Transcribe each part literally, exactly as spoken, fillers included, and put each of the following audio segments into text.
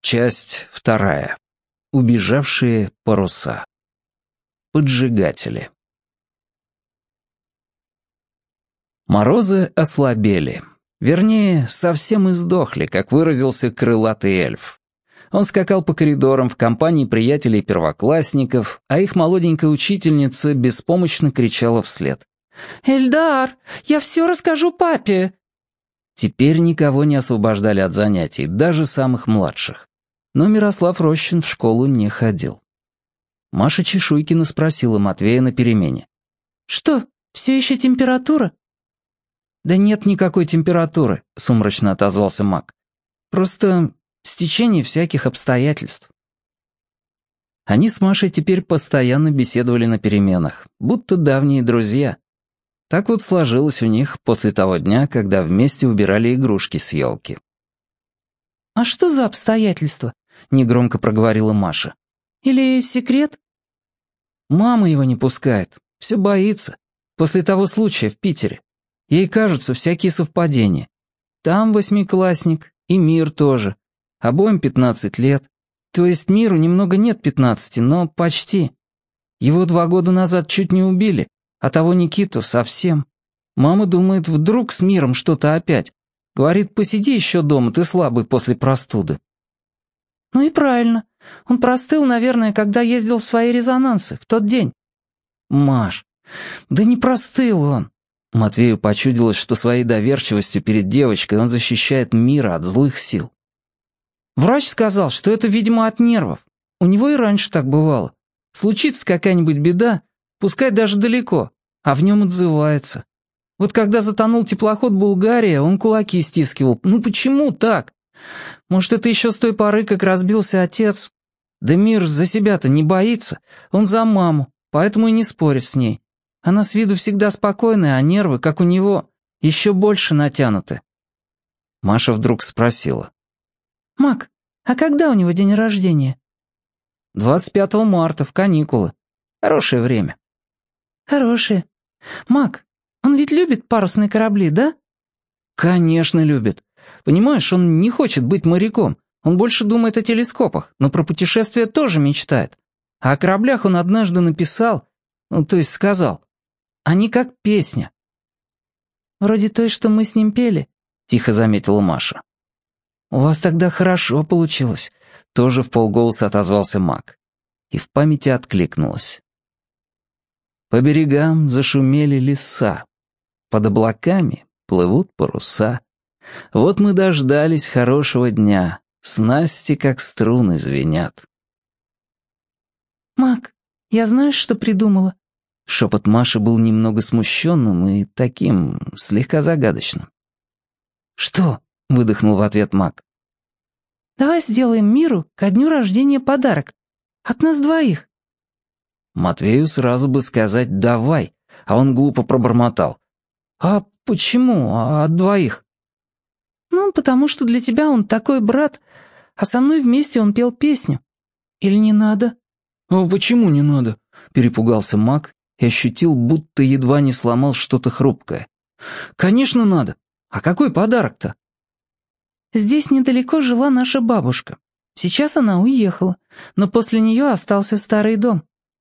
Часть вторая. Убежавшие паруса. Поджигатели. Морозы ослабели. Вернее, совсем издохли, как выразился крылатый эльф. Он скакал по коридорам в компании приятелей-первоклассников, а их молоденькая учительница беспомощно кричала вслед. «Эльдар, я все расскажу папе!» Теперь никого не освобождали от занятий, даже самых младших. Но Мирослав Рощин в школу не ходил. Маша Чешуйкина спросила Матвея на перемене. «Что, все еще температура?» «Да нет никакой температуры», — сумрачно отозвался Мак. «Просто стечение всяких обстоятельств». Они с Машей теперь постоянно беседовали на переменах, будто давние друзья. Так вот сложилось у них после того дня, когда вместе убирали игрушки с елки. «А что за обстоятельства?» — негромко проговорила Маша. «Или секрет?» «Мама его не пускает, все боится. После того случая в Питере. Ей кажутся всякие совпадения. Там восьмиклассник, и Мир тоже. Обоим пятнадцать лет. То есть Миру немного нет пятнадцати, но почти. Его два года назад чуть не убили, а того Никиту совсем. Мама думает, вдруг с Миром что-то опять. Говорит, посиди еще дома, ты слабый после простуды». «Ну и правильно. Он простыл, наверное, когда ездил в свои резонансы, в тот день». «Маш, да не простыл он». Матвею почудилось, что своей доверчивостью перед девочкой он защищает Мира от злых сил. «Врач сказал, что это, видимо, от нервов. У него и раньше так бывало. Случится какая-нибудь беда, пускай даже далеко, а в нем отзывается. Вот когда затонул теплоход «Булгария», он кулаки стискивал. Ну почему так? Может, это еще с той поры, как разбился отец? Да Мир за себя-то не боится, он за маму, поэтому и не спорит с ней. Она с виду всегда спокойная, а нервы, как у него, еще больше натянуты». Маша вдруг спросила. «Мак, а когда у него день рождения?» двадцать пятого марта, в каникулы. Хорошее время». «Хорошее. Мак, он ведь любит парусные корабли, да?» «Конечно любит. Понимаешь, он не хочет быть моряком. Он больше думает о телескопах, но про путешествия тоже мечтает. А о кораблях он однажды написал, ну, то есть сказал. Они как песня». «Вроде той, что мы с ним пели», — тихо заметила Маша. «У вас тогда хорошо получилось», — тоже вполголоса отозвался Мак. И в памяти откликнулось. По берегам зашумели леса. Под облаками плывут паруса. Вот мы дождались хорошего дня. Снасти, как струны, звенят. «Мак, я знаешь, что придумала?» Шепот Маши был немного смущенным и таким, слегка загадочным. «Что?» — выдохнул в ответ Мак. «Давай сделаем Миру ко дню рождения подарок. От нас двоих». Матвею сразу бы сказать «давай», а он глупо пробормотал. «А почему от двоих?» «Ну, потому что для тебя он такой брат, а со мной вместе он пел песню. Или не надо?» «А почему не надо?» — перепугался Мак и ощутил, будто едва не сломал что-то хрупкое. «Конечно надо. А какой подарок-то?» «Здесь недалеко жила наша бабушка. Сейчас она уехала, но после нее остался старый дом».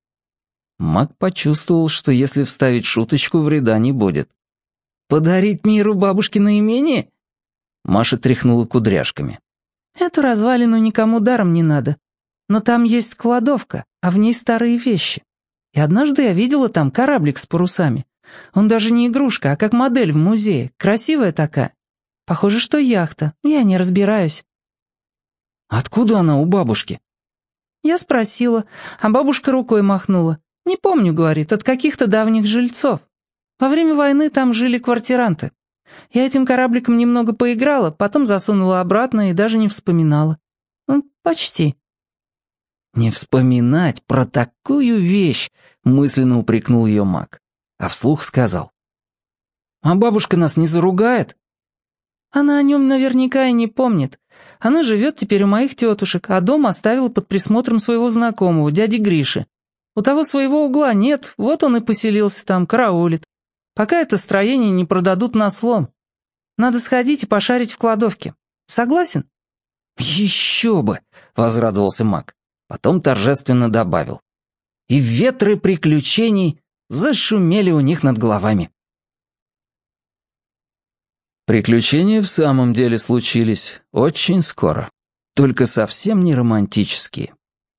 Мак почувствовал, что если вставить шуточку, вреда не будет. «Подарить Миру бабушкино имение?» Маша тряхнула кудряшками. «Эту развалину никому даром не надо. Но там есть кладовка, а в ней старые вещи. И однажды я видела там кораблик с парусами. Он даже не игрушка, а как модель в музее. Красивая такая. Похоже, что яхта. Я не разбираюсь». «Откуда она у бабушки?» Я спросила, а бабушка рукой махнула. «Не помню, — говорит, — от каких-то давних жильцов. Во время войны там жили квартиранты. Я этим корабликом немного поиграла, потом засунула обратно и даже не вспоминала. Ну, почти». «Не вспоминать про такую вещь!» — мысленно упрекнул ее Мак. А вслух сказал. «А бабушка нас не заругает?» «Она о нем наверняка и не помнит. Она живет теперь у моих тетушек, а дом оставила под присмотром своего знакомого, дяди Гриши. У того своего угла нет, вот он и поселился там, караулит. Пока это строение не продадут на слом. Надо сходить и пошарить в кладовке. Согласен?» «Еще бы!» — возрадовался Мак. Потом торжественно добавил. И ветры приключений зашумели у них над головами. Приключения в самом деле случились очень скоро, только совсем не романтические.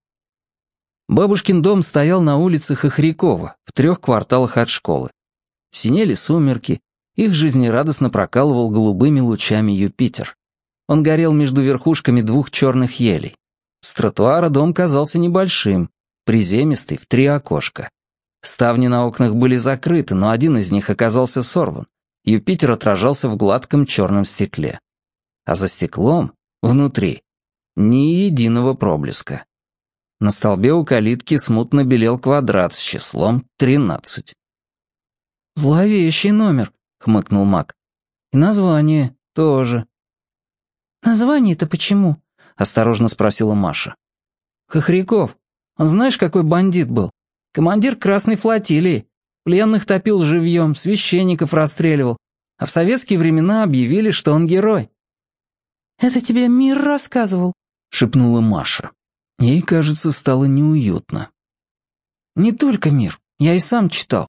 Бабушкин дом стоял на улице Хохрякова, в трех кварталах от школы. Синели сумерки, их жизнерадостно прокалывал голубыми лучами Юпитер. Он горел между верхушками двух черных елей. С тротуара дом казался небольшим, приземистый, в три окошка. Ставни на окнах были закрыты, но один из них оказался сорван. Юпитер отражался в гладком черном стекле. А за стеклом, внутри, ни единого проблеска. На столбе у калитки смутно белел квадрат с числом тринадцать. «Зловещий номер», — хмыкнул Мак. «И название тоже». «Название-то почему?» — осторожно спросила Маша. «Хохряков. Он знаешь, какой бандит был? Командир Красной флотилии. Пленных топил живьем, священников расстреливал. А в советские времена объявили, что он герой». «Это тебе Мир рассказывал?» — шепнула Маша. Ей, кажется, стало неуютно. «Не только Мир. Я и сам читал».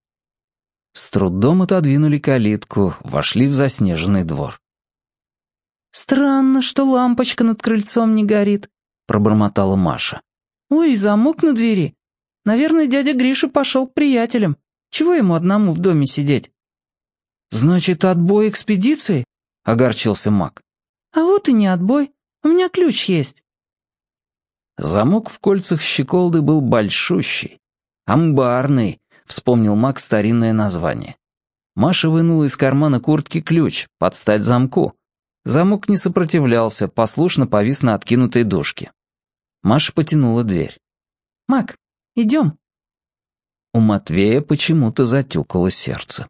С трудом отодвинули калитку, вошли в заснеженный двор. «Странно, что лампочка над крыльцом не горит», — пробормотала Маша. «Ой, замок на двери. Наверное, дядя Гриша пошел к приятелям. Чего ему одному в доме сидеть?» «Значит, отбой экспедиции?» — огорчился Мак. «А вот и не отбой. У меня ключ есть». Замок в кольцах щеколды был большущий. «Амбарный», — вспомнил Мак старинное название. Маша вынула из кармана куртки ключ, под стать замку. Замок не сопротивлялся, послушно повис на откинутой дужке. Маша потянула дверь. «Мак, идем». У Матвея почему-то затюкало сердце.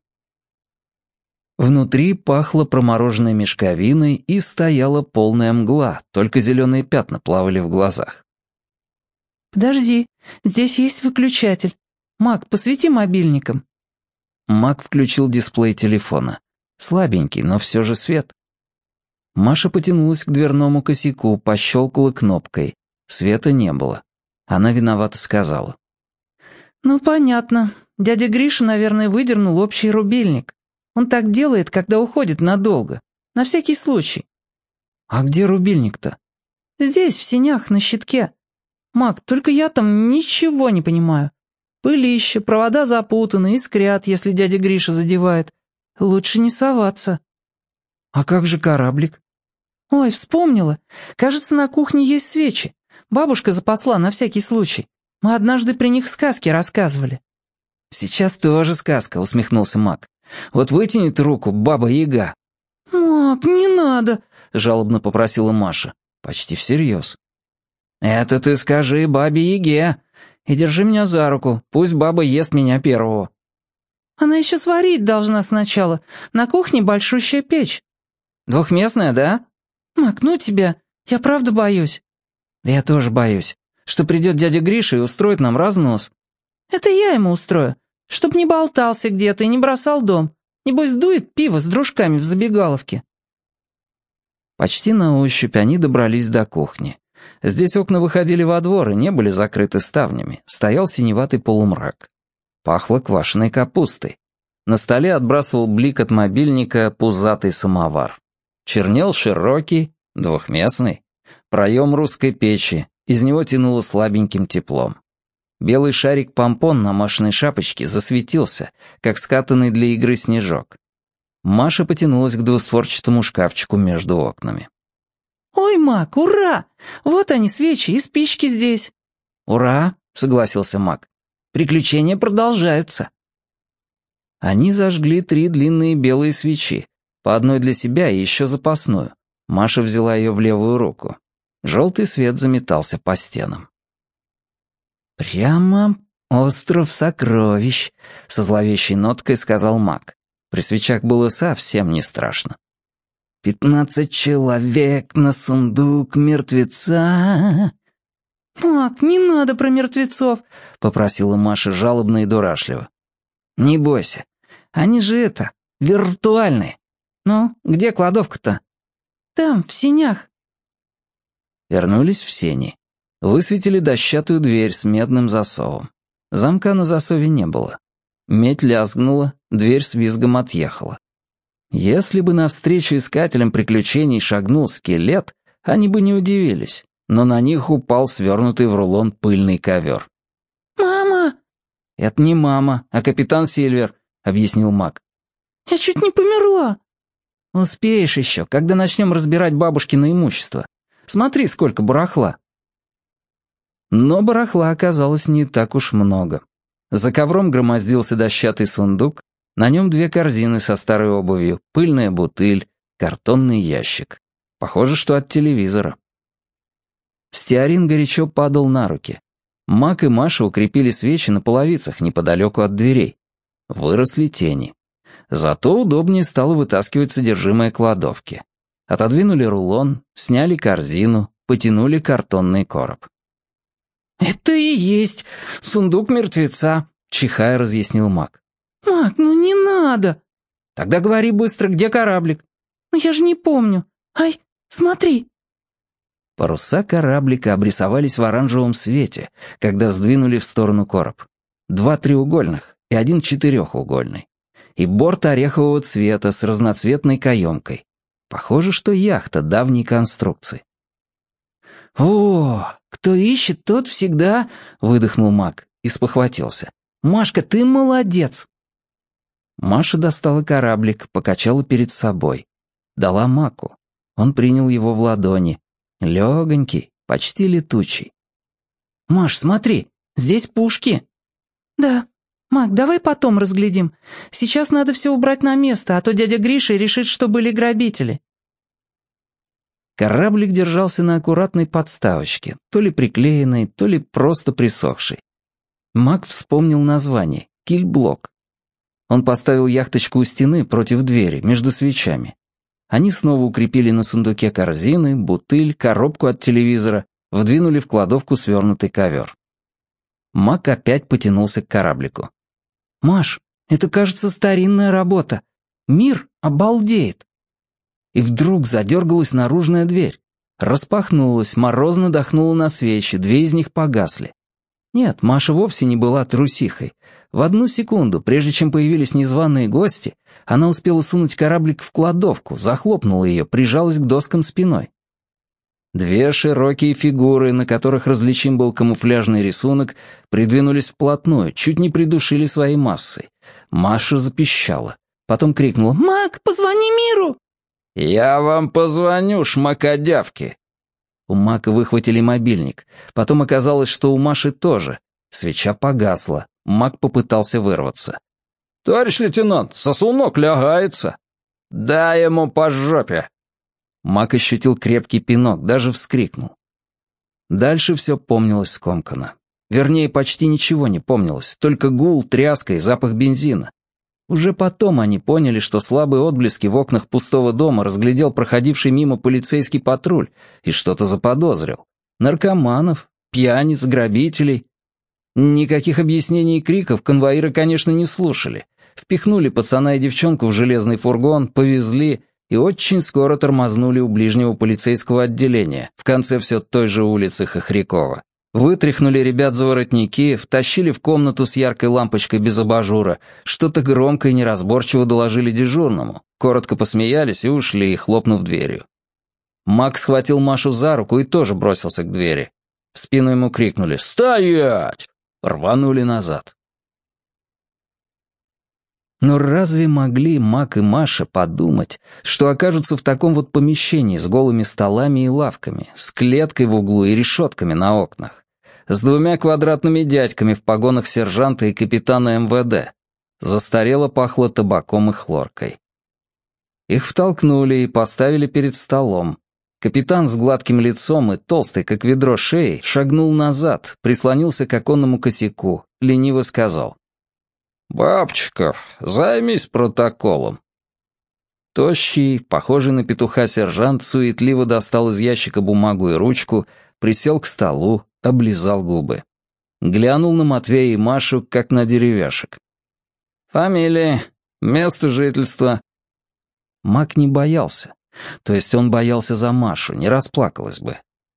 Внутри пахло промороженной мешковиной и стояла полная мгла, только зеленые пятна плавали в глазах. «Подожди, здесь есть выключатель. Мак, посвети мобильником». Мак включил дисплей телефона. Слабенький, но все же свет. Маша потянулась к дверному косяку, пощелкала кнопкой. Света не было. Она виновато сказала. «Ну, понятно. Дядя Гриша, наверное, выдернул общий рубильник. Он так делает, когда уходит надолго. На всякий случай». «А где рубильник-то?» «Здесь, в сенях, на щитке. Мак, только я там ничего не понимаю. Пылище, провода запутаны, искрят, если дядя Гриша задевает. Лучше не соваться». «А как же кораблик?» «Ой, вспомнила. Кажется, на кухне есть свечи. Бабушка запасла на всякий случай. Мы однажды при них сказки рассказывали». «Сейчас тоже сказка», — усмехнулся Мак. «Вот вытянет руку баба-яга». «Мак, не надо», — жалобно попросила Маша. Почти всерьез. «Это ты скажи бабе-яге. И держи меня за руку, пусть баба ест меня первого». «Она еще сварить должна сначала. На кухне большущая печь». «Двухместная, да?» «Мак, ну тебя. Я правда боюсь». «Я тоже боюсь, что придет дядя Гриша и устроит нам разнос». «Это я ему устрою, чтоб не болтался где-то и не бросал дом. Небось, дует пиво с дружками в забегаловке». Почти на ощупь они добрались до кухни. Здесь окна выходили во двор и не были закрыты ставнями. Стоял синеватый полумрак. Пахло квашеной капустой. На столе отбрасывал блик от мобильника пузатый самовар. Чернел широкий, двухместный, проем русской печи, из него тянуло слабеньким теплом. Белый шарик-помпон на Машиной шапочке засветился, как скатанный для игры снежок. Маша потянулась к двустворчатому шкафчику между окнами. «Ой, Мак, ура! Вот они, свечи, и спички здесь». «Ура!» — согласился Мак. «Приключения продолжаются». Они зажгли три длинные белые свечи, по одной для себя и еще запасную. Маша взяла ее в левую руку. Желтый свет заметался по стенам. «Прямо остров сокровищ», — со зловещей ноткой сказал Мак. При свечах было совсем не страшно. «Пятнадцать человек на сундук мертвеца». «Мак, не надо про мертвецов», — попросила Маша жалобно и дурашливо. «Не бойся, они же это, виртуальные. Ну, где кладовка-то?» «Там, в сенях». Вернулись в сени. Высветили дощатую дверь с медным засовом. Замка на засове не было. Медь лязгнула, дверь с визгом отъехала. Если бы навстречу искателям приключений шагнул скелет, они бы не удивились, но на них упал свернутый в рулон пыльный ковер. «Мама!» «Это не мама, а капитан Сильвер», — объяснил Мак. «Я чуть не померла». «Успеешь еще, когда начнем разбирать бабушкино имущество. Смотри, сколько барахла». Но барахла оказалось не так уж много. За ковром громоздился дощатый сундук, на нем две корзины со старой обувью, пыльная бутыль, картонный ящик. Похоже, что от телевизора. Стеарин горячо падал на руки. Мак и Маша укрепили свечи на половицах неподалеку от дверей. Выросли тени. Зато удобнее стало вытаскивать содержимое кладовки. Отодвинули рулон, сняли корзину, потянули картонный короб. «Это и есть сундук мертвеца», — чихая разъяснил Мак. «Мак, ну не надо». «Тогда говори быстро, где кораблик?» «Ну я же не помню. Ай, смотри». Паруса кораблика обрисовались в оранжевом свете, когда сдвинули в сторону короб. Два треугольных и один четырехугольный. И борт орехового цвета с разноцветной каемкой. Похоже, что яхта давней конструкции. «О, кто ищет, тот всегда...» — выдохнул Мак и спохватился. «Машка, ты молодец!» Маша достала кораблик, покачала перед собой. Дала Маку. Он принял его в ладони. Легонький, почти летучий. «Маш, смотри, здесь пушки». «Да. Мак, давай потом разглядим. Сейчас надо все убрать на место, а то дядя Гриша решит, что были грабители». Кораблик держался на аккуратной подставочке, то ли приклеенной, то ли просто присохшей. Мак вспомнил название — кильблок. Он поставил яхточку у стены против двери, между свечами. Они снова укрепили на сундуке корзины, бутыль, коробку от телевизора, вдвинули в кладовку свернутый ковер. Мак опять потянулся к кораблику. «Маш, это, кажется, старинная работа. Мир обалдеет». И вдруг задергалась наружная дверь. Распахнулась, морозно дохнула на свечи, две из них погасли. Нет, Маша вовсе не была трусихой. В одну секунду, прежде чем появились незваные гости, она успела сунуть кораблик в кладовку, захлопнула ее, прижалась к доскам спиной. Две широкие фигуры, на которых различим был камуфляжный рисунок, придвинулись вплотную, чуть не придушили своей массой. Маша запищала. Потом крикнула: «Мак, позвони Миру!» «Я вам позвоню, шмакодявки!» У Мака выхватили мобильник. Потом оказалось, что у Маши тоже. Свеча погасла. Мак попытался вырваться. «Товарищ лейтенант, сосунок лягается!» «Дай ему по жопе!» Мак ощутил крепкий пинок, даже вскрикнул. Дальше все помнилось скомканно. Вернее, почти ничего не помнилось, только гул, тряска и запах бензина. Уже потом они поняли, что слабые отблески в окнах пустого дома разглядел проходивший мимо полицейский патруль и что-то заподозрил. Наркоманов, пьяниц, грабителей. Никаких объяснений и криков конвоиры, конечно, не слушали. Впихнули пацана и девчонку в железный фургон, повезли и очень скоро тормознули у ближнего полицейского отделения, в конце все той же улицы Хохрякова. Вытряхнули ребят за воротники, втащили в комнату с яркой лампочкой без абажура, что-то громко и неразборчиво доложили дежурному, коротко посмеялись и ушли, хлопнув дверью. Макс схватил Машу за руку и тоже бросился к двери. В спину ему крикнули «Стоять!» Рванули назад. Но разве могли Мак и Маша подумать, что окажутся в таком вот помещении с голыми столами и лавками, с клеткой в углу и решетками на окнах, с двумя квадратными дядьками в погонах сержанта и капитана эм вэ дэ? Застарело пахло табаком и хлоркой. Их втолкнули и поставили перед столом. Капитан с гладким лицом и толстой, как ведро, шеей шагнул назад, прислонился к оконному косяку, лениво сказал: «Бабчиков, займись протоколом». Тощий, похожий на петуха сержант, суетливо достал из ящика бумагу и ручку, присел к столу, облизал губы. Глянул на Матвея и Машу, как на деревяшек. «Фамилия, место жительства». Мак не боялся. То есть он боялся за Машу, не расплакалась бы.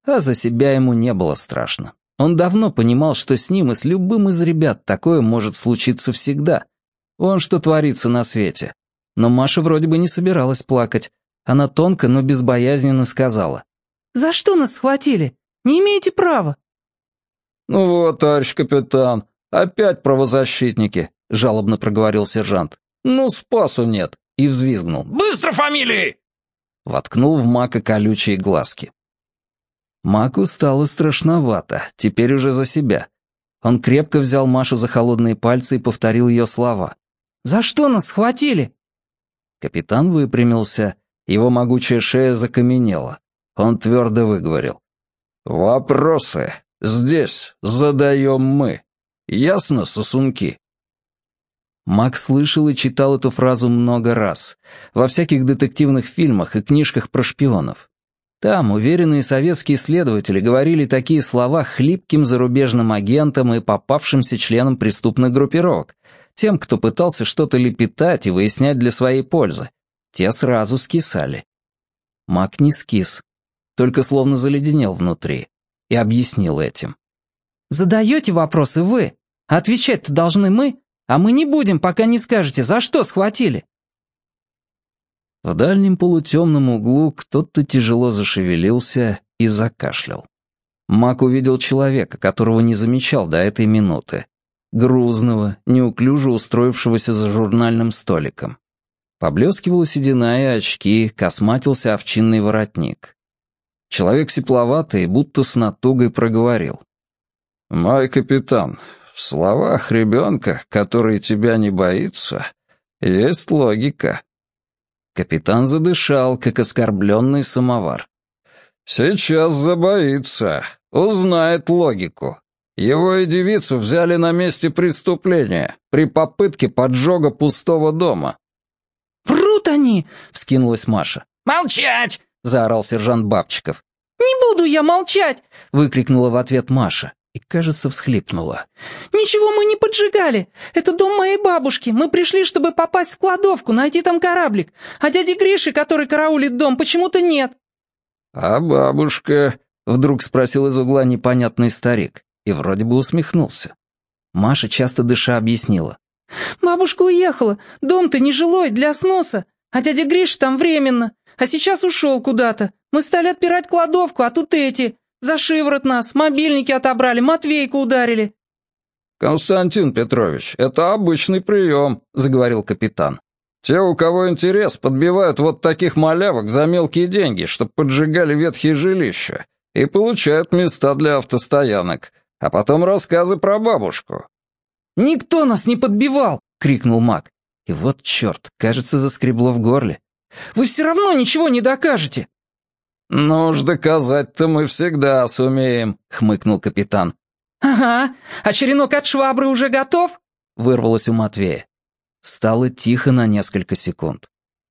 А за себя ему не было страшно. Он давно понимал, что с ним и с любым из ребят такое может случиться всегда. Вон что творится на свете. Но Маша вроде бы не собиралась плакать. Она тонко, но безбоязненно сказала. «За что нас схватили? Не имеете права». «Ну вот, товарищ капитан, опять правозащитники», — жалобно проговорил сержант. «Ну, спасу нет», — и взвизгнул. «Быстро фамилии!» Воткнул в Мака колючие глазки. Маку стало страшновато, теперь уже за себя. Он крепко взял Машу за холодные пальцы и повторил ее слова. «За что нас схватили?» Капитан выпрямился, его могучая шея закаменела. Он твердо выговорил. «Вопросы здесь задаем мы. Ясно, сосунки?» Мак слышал и читал эту фразу много раз. Во всяких детективных фильмах и книжках про шпионов. Там уверенные советские следователи говорили такие слова хлипким зарубежным агентам и попавшимся членам преступных группировок, тем, кто пытался что-то лепетать и выяснять для своей пользы. Те сразу скисали. Мак не скис, только словно заледенел внутри, и объяснил этим. «Задаете вопросы вы, а отвечать-то должны мы, а мы не будем, пока не скажете, за что схватили». В дальнем полутемном углу кто-то тяжело зашевелился и закашлял. Мак увидел человека, которого не замечал до этой минуты. Грузного, неуклюже устроившегося за журнальным столиком. Поблескивала седина и очки, косматился овчинный воротник. Человек сепловатый, будто с натугой проговорил. «Мой капитан, в словах ребенка, который тебя не боится, есть логика». Капитан задышал, как оскорбленный самовар. «Сейчас забоится, узнает логику. Его и девицу взяли на месте преступления, при попытке поджога пустого дома». «Врут они!» — вскинулась Маша. «Молчать!» — заорал сержант Бабчиков. «Не буду я молчать!» — выкрикнула в ответ Маша и, кажется, всхлипнула. «Ничего мы не поджигали. Это дом моей бабушки. Мы пришли, чтобы попасть в кладовку, найти там кораблик. А дяди Гриши, который караулит дом, почему-то нет». «А бабушка?» — вдруг спросил из угла непонятный старик и вроде бы усмехнулся. Маша, часто дыша, объяснила. «Бабушка уехала. Дом-то нежилой, для сноса. А дядя Гриша там временно. А сейчас ушел куда-то. Мы стали отпирать кладовку, а тут эти. За шиворот нас, мобильники отобрали, Матвейку ударили». «Константин Петрович, это обычный прием», — заговорил капитан. «Те, у кого интерес, подбивают вот таких малявок за мелкие деньги, чтобы поджигали ветхие жилища, и получают места для автостоянок, а потом рассказы про бабушку». «Никто нас не подбивал!» — крикнул Мак. И вот черт, кажется, заскребло в горле. «Вы все равно ничего не докажете!» «Ну уж доказать-то мы всегда сумеем», — хмыкнул капитан. «Ага, а черенок от швабры уже готов?» — вырвалось у Матвея. Стало тихо на несколько секунд.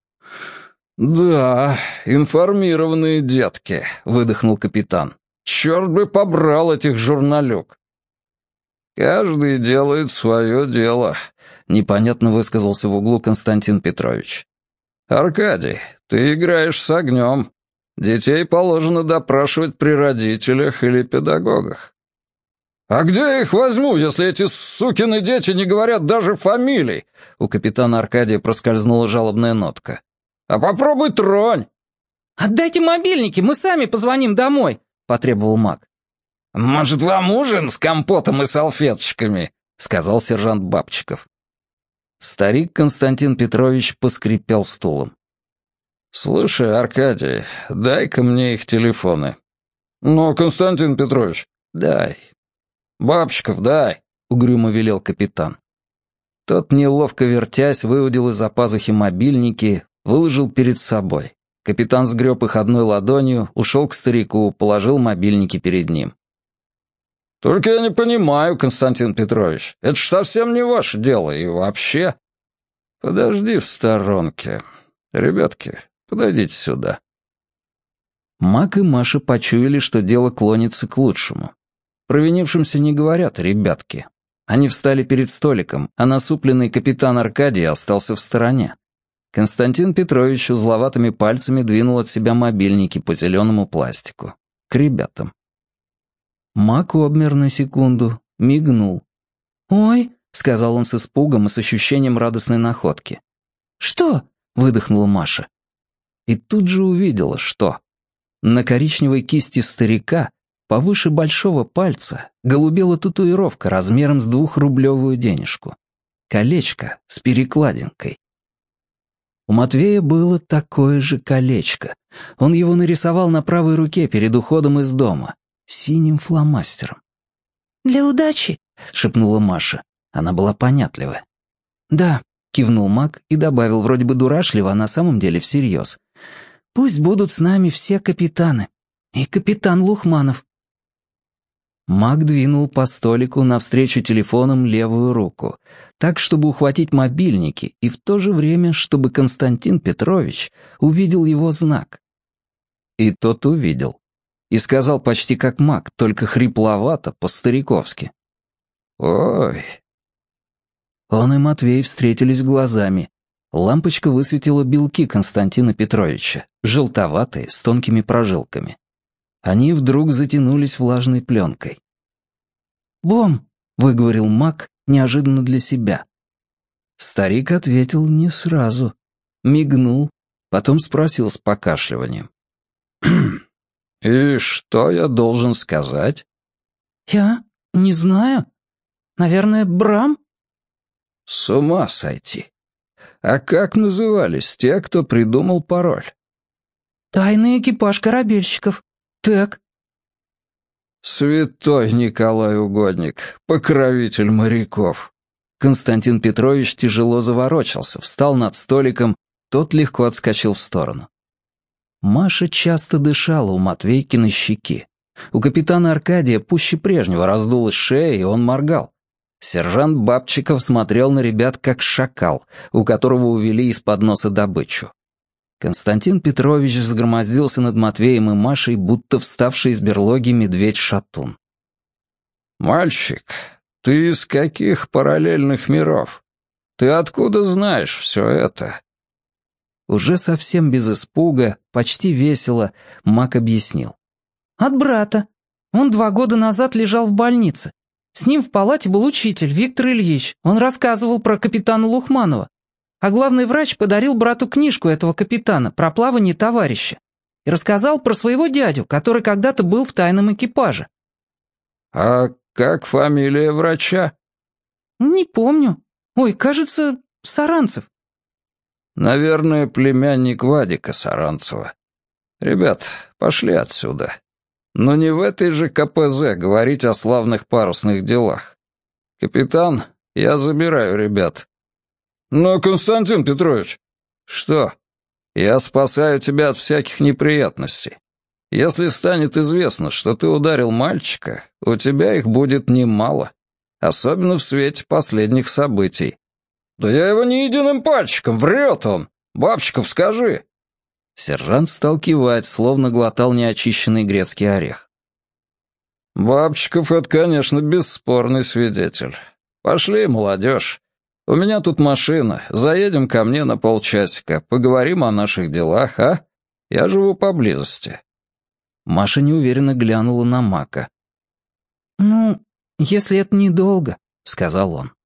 «Да, информированные детки», — выдохнул капитан. «Черт бы побрал этих журналюк». «Каждый делает свое дело», — непонятно высказался в углу Константин Петрович. «Аркадий, ты играешь с огнем. Детей положено допрашивать при родителях или педагогах». «А где я их возьму, если эти сукины дети не говорят даже фамилий?» У капитана Аркадия проскользнула жалобная нотка. «А попробуй тронь!» «Отдайте мобильники, мы сами позвоним домой», — потребовал Мак. «Может, вам ужин с компотом и салфеточками?» — сказал сержант Бабчиков. Старик Константин Петрович поскрипел стулом. «Слушай, Аркадий, дай-ка мне их телефоны». «Ну, Константин Петрович, дай». «Бабчиков, дай», — угрюмо велел капитан. Тот, неловко вертясь, выудил из-за пазухи мобильники, выложил перед собой. Капитан сгреб их одной ладонью, ушел к старику, положил мобильники перед ним. «Только я не понимаю, Константин Петрович, это ж совсем не ваше дело, и вообще...» «Подожди в сторонке. Ребятки, подойдите сюда». Мак и Маша почуяли, что дело клонится к лучшему. Провинившимся не говорят «ребятки». Они встали перед столиком, а насупленный капитан Аркадий остался в стороне. Константин Петрович узловатыми пальцами двинул от себя мобильники по зеленому пластику. к ребятам. Мак обмер на секунду, мигнул. «Ой», — сказал он с испугом и с ощущением радостной находки. «Что?» — выдохнула Маша. И тут же увидела, что. На коричневой кисти старика, повыше большого пальца, голубела татуировка размером с двухрублевую денежку. Колечко с перекладинкой. У Матвея было такое же колечко. Он его нарисовал на правой руке перед уходом из дома, синим фломастером. «Для удачи», — шепнула Маша. Она была понятливая. «Да», — кивнул Мак и добавил вроде бы дурашливо, а на самом деле всерьез. «Пусть будут с нами все капитаны. И капитан Лухманов». Мак двинул по столику навстречу телефоном левую руку, так, чтобы ухватить мобильники, и в то же время, чтобы Константин Петрович увидел его знак. И тот увидел. И сказал почти как Мак, только хрипловато, по-стариковски. «Ой». Он и Матвей встретились глазами. Лампочка высветила белки Константина Петровича, желтоватые, с тонкими прожилками. Они вдруг затянулись влажной пленкой. «Бом», — выговорил Мак неожиданно для себя. Старик ответил не сразу. Мигнул, потом спросил с покашливанием. «И что я должен сказать?» «Я не знаю. Наверное, Брам?» «С ума сойти. А как назывались те, кто придумал пароль?» «Тайный экипаж корабельщиков. Так». «Святой Николай Угодник, покровитель моряков». Константин Петрович тяжело заворочался, встал над столиком, тот легко отскочил в сторону. Маша часто дышала у Матвейки на щеки. У капитана Аркадия пуще прежнего раздулась шея, и он моргал. Сержант Бабчиков смотрел на ребят как шакал, у которого увели из-под носа добычу. Константин Петрович взгромоздился над Матвеем и Машей, будто вставший из берлоги медведь-шатун. «Мальчик, ты из каких параллельных миров? Ты откуда знаешь все это?» Уже совсем без испуга, почти весело, Мак объяснил. «От брата. Он два года назад лежал в больнице. С ним в палате был учитель, Виктор Ильич. Он рассказывал про капитана Лухманова. А главный врач подарил брату книжку этого капитана про плавание товарища. И рассказал про своего дядю, который когда-то был в тайном экипаже». «А как фамилия врача?» «Не помню. Ой, кажется, Саранцев». «Наверное, племянник Вадика Саранцева. Ребят, пошли отсюда. Но не в этой же ка пэ зэ говорить о славных парусных делах. Капитан, я забираю ребят». «Но, Константин Петрович...» «Что? Я спасаю тебя от всяких неприятностей. Если станет известно, что ты ударил мальчика, у тебя их будет немало, особенно в свете последних событий». «Да я его ни единым пальчиком, врет он! Бабчиков, скажи!» Сержант стал кивать, словно глотал неочищенный грецкий орех. «Бабчиков — это, конечно, бесспорный свидетель. Пошли, молодежь. У меня тут машина, заедем ко мне на полчасика, поговорим о наших делах, а? Я живу поблизости». Маша неуверенно глянула на Мака. «Ну, если это недолго», — сказал он.